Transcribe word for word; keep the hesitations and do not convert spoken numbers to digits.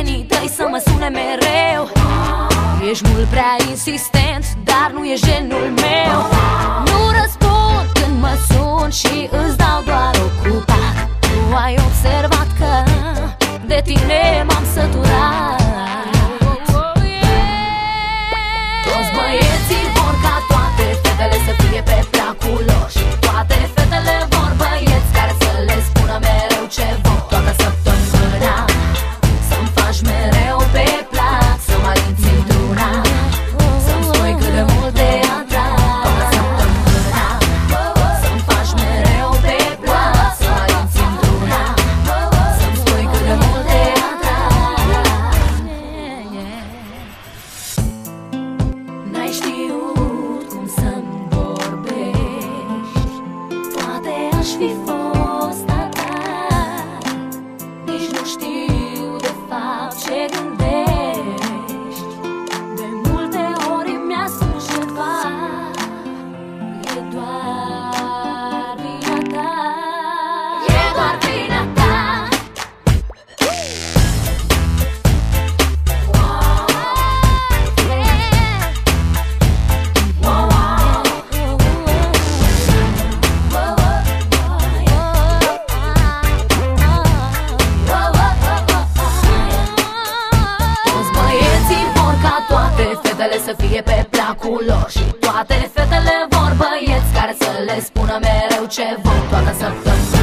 prietenii tăi să mă sune mereu. Ești mult prea insistent, dar nu e genul meu. Nu răspund când mă sun și îți dau doar ocupat. Tu ai observat că de tine m-am săturat. Toți băieții vor ca toate fetele să fie pe placul lor, și toate fetele vor băieți care să le spună mereu ce vor. Toată săptămâna să-mi faci mereu pe plac, să mă alinți într-una, să-mi spui cât de mult te atrag. Toată săptămâna să-mi faci mereu pe plac, să mă alinți într-una, să-mi spui cât de mult te atrag. N-ai știut cum să-mi vorbești, poate aș fi fost a ta. Nici nu știu de fapt ce gândești. De multe ori mi-asum ceva, e doar vina ta. E doar vina ta. Toți băieții vor ca toate fetele să fie pe placul lor, și toate fetele vor băieți care să le spună mereu ce vor. Toată săptămâna